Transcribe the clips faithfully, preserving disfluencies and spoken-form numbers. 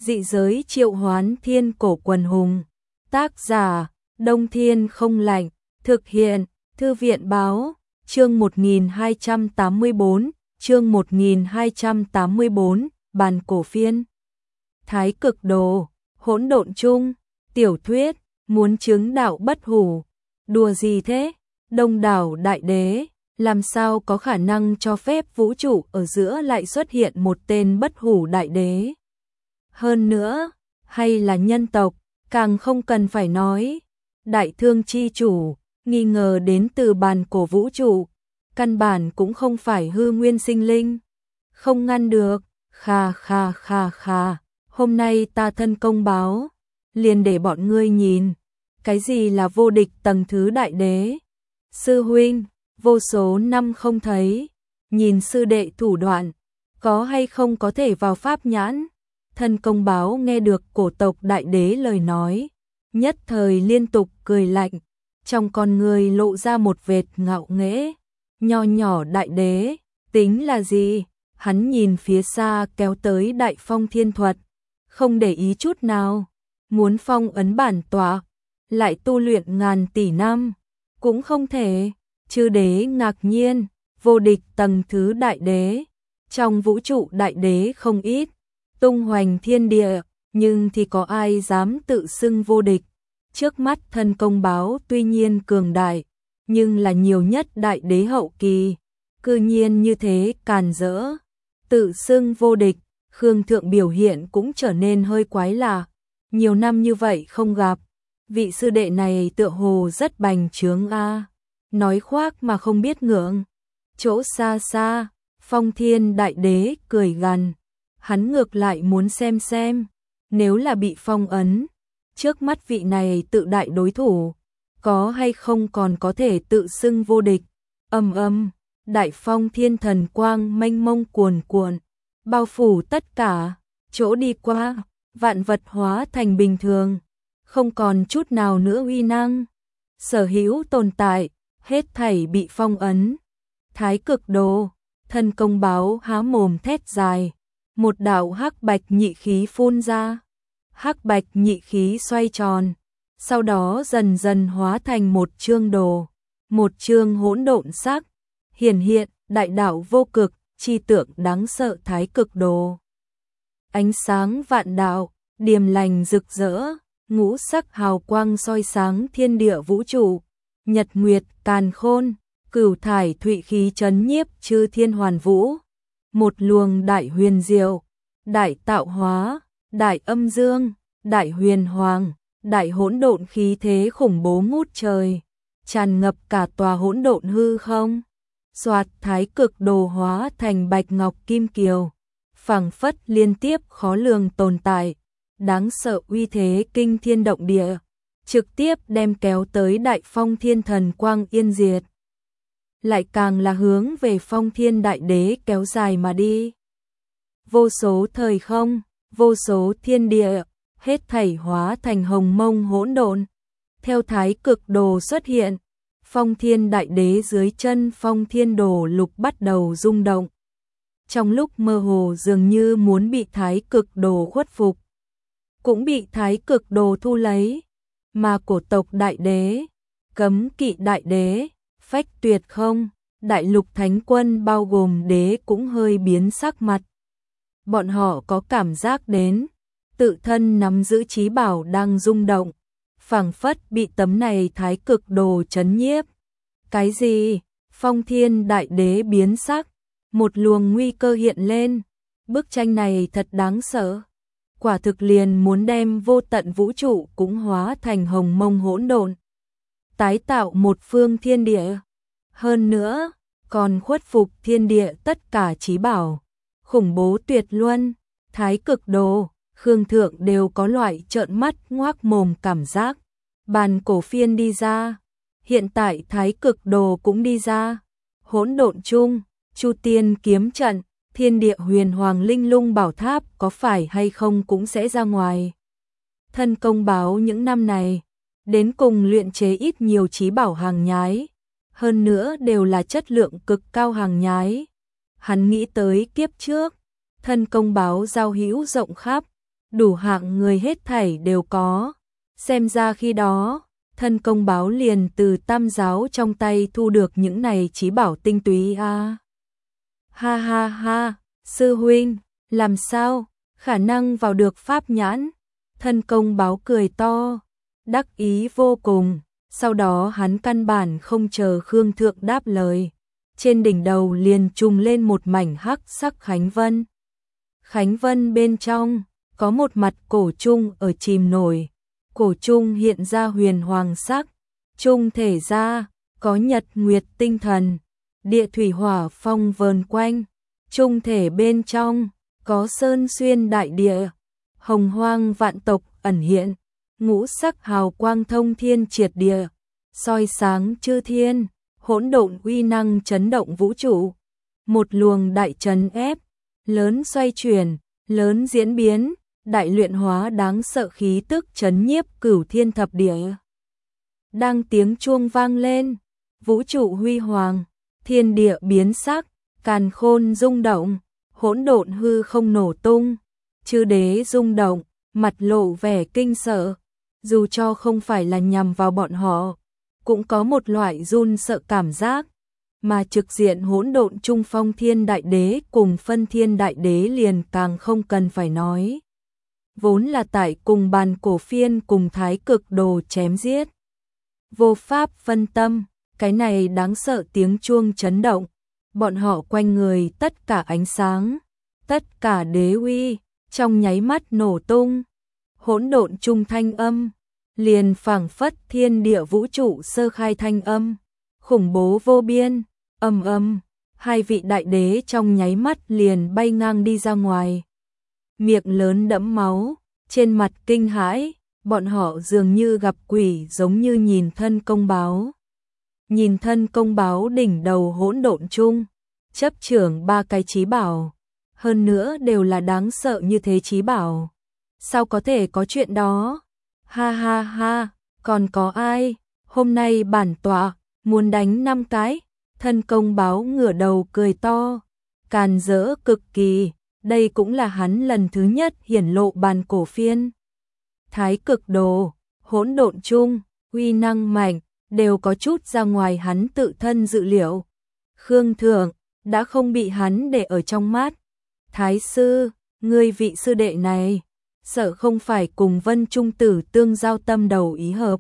Dị giới triệu hoán thiên cổ quần hùng. Tác giả, Đông Thiên không lạnh. Thực hiện, Thư viện báo. Chương một nghìn hai trăm tám mươi bốn, chương một nghìn hai trăm tám mươi bốn, bàn cổ phiên. Thái cực đồ, hỗn độn chung, tiểu thuyết, muốn chứng đạo bất hủ. Đùa gì thế? Đông đảo đại đế, làm sao có khả năng cho phép vũ trụ ở giữa lại xuất hiện một tên bất hủ đại đế? Hơn nữa, hay là nhân tộc, càng không cần phải nói. Đại thương chi chủ, nghi ngờ đến từ bàn cổ vũ trụ, căn bản cũng không phải hư nguyên sinh linh. Không ngăn được, kha kha kha kha, hôm nay ta thân công báo, liền để bọn ngươi nhìn, cái gì là vô địch tầng thứ đại đế. Sư huynh, vô số năm không thấy, nhìn sư đệ thủ đoạn, có hay không có thể vào pháp nhãn. Thân công báo nghe được cổ tộc đại đế lời nói, nhất thời liên tục cười lạnh, trong con người lộ ra một vệt ngạo nghễ. Nho nhỏ đại đế, tính là gì? Hắn nhìn phía xa kéo tới đại phong thiên thuật, không để ý chút nào, muốn phong ấn bản tọa, lại tu luyện ngàn tỷ năm, cũng không thể. Chư đế ngạc nhiên, vô địch tầng thứ đại đế, trong vũ trụ đại đế không ít, tung hoành thiên địa, nhưng thì có ai dám tự xưng vô địch. Trước mắt thân công báo tuy nhiên cường đại, nhưng là nhiều nhất đại đế hậu kỳ, cư nhiên như thế càn rỡ, tự xưng vô địch. Khương Thượng biểu hiện cũng trở nên hơi quái lạ, nhiều năm như vậy không gặp, vị sư đệ này tựa hồ rất bành trướng a, nói khoác mà không biết ngượng. Chỗ xa xa, Phong Thiên đại đế cười gằn, hắn ngược lại muốn xem xem, nếu là bị phong ấn, trước mắt vị này tự đại đối thủ, có hay không còn có thể tự xưng vô địch. Ầm ầm, đại phong thiên thần quang mênh mông cuồn cuộn, bao phủ tất cả, chỗ đi qua, vạn vật hóa thành bình thường, không còn chút nào nữa uy năng. Sở hữu tồn tại, hết thảy bị phong ấn. Thái cực đồ, thân công báo há mồm thét dài, một đạo hắc bạch nhị khí phun ra. Hắc bạch nhị khí xoay tròn, sau đó dần dần hóa thành một chương đồ, một chương hỗn độn sắc, hiển hiện đại đạo vô cực, chi tượng đáng sợ thái cực đồ. Ánh sáng vạn đạo, điềm lành rực rỡ, ngũ sắc hào quang soi sáng thiên địa vũ trụ, nhật nguyệt càn khôn, cửu thải thụy khí chấn nhiếp chư thiên hoàn vũ. Một luồng đại huyền diệu, đại tạo hóa, đại âm dương, đại huyền hoàng, đại hỗn độn khí thế khủng bố ngút trời, tràn ngập cả tòa hỗn độn hư không. Soạt, thái cực đồ hóa thành bạch ngọc kim kiều, phảng phất liên tiếp khó lường tồn tại, đáng sợ uy thế kinh thiên động địa, trực tiếp đem kéo tới đại phong thiên thần quang yên diệt. Lại càng là hướng về phong thiên đại đế kéo dài mà đi. Vô số thời không, vô số thiên địa, hết thảy hóa thành hồng mông hỗn độn. Theo thái cực đồ xuất hiện, phong thiên đại đế dưới chân phong thiên đồ lục bắt đầu rung động. Trong lúc mơ hồ dường như muốn bị thái cực đồ khuất phục, cũng bị thái cực đồ thu lấy, mà cổ tộc đại đế, cấm kỵ đại đế, phách tuyệt không, đại lục thánh quân bao gồm đế cũng hơi biến sắc mặt. Bọn họ có cảm giác đến, tự thân nắm giữ chí bảo đang rung động, phảng phất bị tấm này thái cực đồ chấn nhiếp. Cái gì? Phong thiên đại đế biến sắc, một luồng nguy cơ hiện lên, bức tranh này thật đáng sợ. Quả thực liền muốn đem vô tận vũ trụ cũng hóa thành hồng mông hỗn độn, tái tạo một phương thiên địa. Hơn nữa, còn khuất phục thiên địa tất cả chí bảo, khủng bố tuyệt luân. Thái cực đồ, Khương Thượng đều có loại trợn mắt ngoác mồm cảm giác. Bàn cổ phiên đi ra, hiện tại thái cực đồ cũng đi ra. Hỗn độn chung, Chu Tiên kiếm trận, thiên địa huyền hoàng linh lung bảo tháp có phải hay không cũng sẽ ra ngoài. Thân công báo những năm này, đến cùng luyện chế ít nhiều chí bảo hàng nhái, hơn nữa đều là chất lượng cực cao hàng nhái. Hắn nghĩ tới kiếp trước, thân công báo giao hữu rộng khắp, đủ hạng người hết thảy đều có. Xem ra khi đó, thân công báo liền từ tam giáo trong tay thu được những này chí bảo tinh túy a. À. Ha ha ha, sư huynh, làm sao, khả năng vào được pháp nhãn. Thân công báo cười to, đắc ý vô cùng, sau đó hắn căn bản không chờ Khương Thượng đáp lời. Trên đỉnh đầu liền trùm lên một mảnh hắc sắc khánh vân. Khánh vân bên trong, có một mặt cổ trung ở chìm nổi. Cổ trung hiện ra huyền hoàng sắc, trung thể ra, có nhật nguyệt tinh thần, địa thủy hỏa phong vờn quanh. Trung thể bên trong, có sơn xuyên đại địa, hồng hoang vạn tộc ẩn hiện, ngũ sắc hào quang thông thiên triệt địa, soi sáng chư thiên, hỗn độn uy năng chấn động vũ trụ. Một luồng đại trấn ép, lớn xoay chuyển, lớn diễn biến, đại luyện hóa đáng sợ khí tức chấn nhiếp cửu thiên thập địa. Đang tiếng chuông vang lên, vũ trụ huy hoàng, thiên địa biến sắc, càn khôn rung động, hỗn độn hư không nổ tung, chư đế rung động, mặt lộ vẻ kinh sợ, dù cho không phải là nhằm vào bọn họ, cũng có một loại run sợ cảm giác, mà trực diện hỗn độn trung phong thiên đại đế cùng phân thiên đại đế liền càng không cần phải nói. Vốn là tại cùng bàn cổ phiên cùng thái cực đồ chém giết. Vô pháp phân tâm, cái này đáng sợ tiếng chuông chấn động, bọn họ quanh người tất cả ánh sáng, tất cả đế uy, trong nháy mắt nổ tung, hỗn độn trung thanh âm, liền phảng phất thiên địa vũ trụ sơ khai thanh âm, khủng bố vô biên, ầm ầm, hai vị đại đế trong nháy mắt liền bay ngang đi ra ngoài. Miệng lớn đẫm máu, trên mặt kinh hãi, bọn họ dường như gặp quỷ giống như nhìn thân công báo. Nhìn thân công báo đỉnh đầu hỗn độn chung, chấp trưởng ba cái chí bảo, hơn nữa đều là đáng sợ như thế chí bảo. Sao có thể có chuyện đó? Ha ha ha, còn có ai? Hôm nay bản tọa muốn đánh năm cái. Thân công báo ngửa đầu cười to, càn rỡ cực kỳ, đây cũng là hắn lần thứ nhất hiển lộ bàn cổ phiên. Thái cực đồ, hỗn độn chung, uy năng mạnh, đều có chút ra ngoài hắn tự thân dự liệu. Khương Thượng đã không bị hắn để ở trong mắt. Thái sư, ngươi vị sư đệ này, sợ không phải cùng Vân Trung Tử tương giao tâm đầu ý hợp.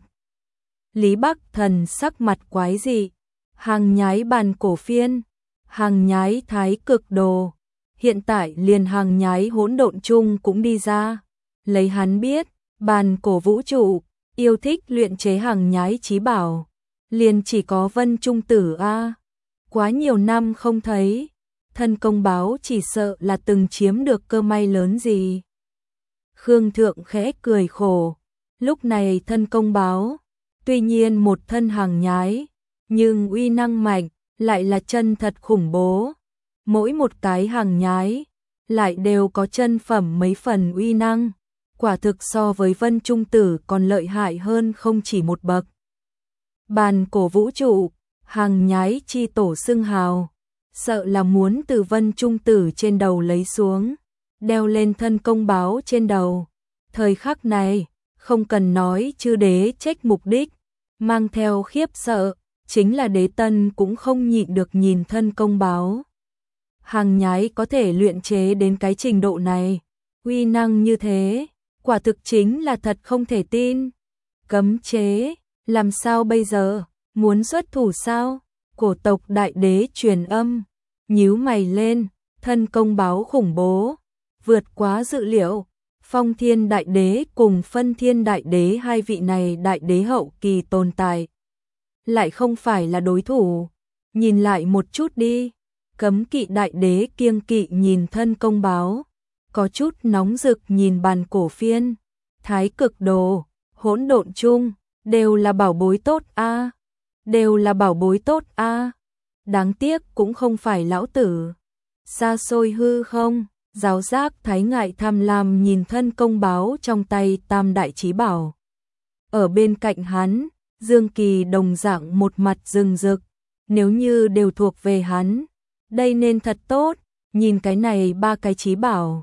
Lý Bắc Thần sắc mặt quái dị, hàng nhái bàn cổ phiên, hàng nhái thái cực đồ, hiện tại liền hàng nhái hỗn độn chung cũng đi ra. Lấy hắn biết, bàn cổ vũ trụ, yêu thích luyện chế hàng nhái chí bảo, liền chỉ có Vân Trung Tử a. Quá nhiều năm không thấy, thân công báo chỉ sợ là từng chiếm được cơ may lớn gì. Khương Thượng khẽ cười khổ, lúc này thân công báo, tuy nhiên một thân hàng nhái, nhưng uy năng mạnh, lại là chân thật khủng bố. Mỗi một cái hàng nhái, lại đều có chân phẩm mấy phần uy năng, quả thực so với Vân Trung Tử còn lợi hại hơn không chỉ một bậc. Bàn cổ vũ trụ, hàng nhái chi tổ xưng hào, sợ là muốn từ Vân Trung Tử trên đầu lấy xuống, đeo lên thân công báo trên đầu. Thời khắc này, không cần nói chư đế trách mục đích, mang theo khiếp sợ, chính là đế tân cũng không nhịn được nhìn thân công báo. Hàng nhái có thể luyện chế đến cái trình độ này, uy năng như thế, quả thực chính là thật không thể tin. Cấm chế, làm sao bây giờ, muốn xuất thủ sao? Cổ tộc đại đế truyền âm, nhíu mày lên, thân công báo khủng bố, vượt quá dự liệu. Phong Thiên Đại Đế cùng Phân Thiên Đại Đế hai vị này đại đế hậu kỳ tồn tại, lại không phải là đối thủ. Nhìn lại một chút đi. Cấm Kỵ Đại Đế kiêng kỵ nhìn thân công báo, có chút nóng rực nhìn bàn cổ phiên, thái cực đồ, hỗn độn chung, đều là bảo bối tốt a, đều là bảo bối tốt a. Đáng tiếc cũng không phải lão tử. Xa xôi hư không. Giáo giác thái ngại tham lam nhìn thân công báo trong tay tam đại chí bảo. Ở bên cạnh hắn, Dương Kỳ đồng dạng một mặt rừng rực, nếu như đều thuộc về hắn, đây nên thật tốt, nhìn cái này ba cái chí bảo.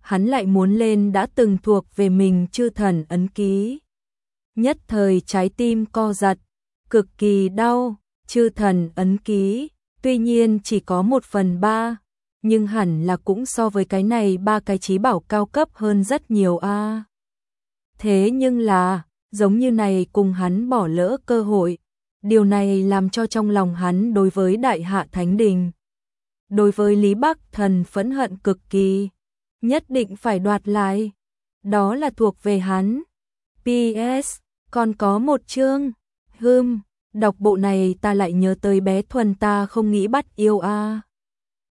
hắn lại muốn lên đã từng thuộc về mình chư thần ấn ký. Nhất thời trái tim co giật, cực kỳ đau, chư thần ấn ký, tuy nhiên chỉ có một phần ba, nhưng hẳn là cũng so với cái này ba cái trí bảo cao cấp hơn rất nhiều a. À. Thế nhưng là, giống như này cùng hắn bỏ lỡ cơ hội, điều này làm cho trong lòng hắn đối với Đại Hạ Thánh Đình, đối với Lý Bắc Thần phẫn hận cực kỳ, nhất định phải đoạt lại, đó là thuộc về hắn. pê ét, còn có một chương, hừm, đọc bộ này ta lại nhớ tới bé Thuần ta không nghĩ bắt yêu a. À.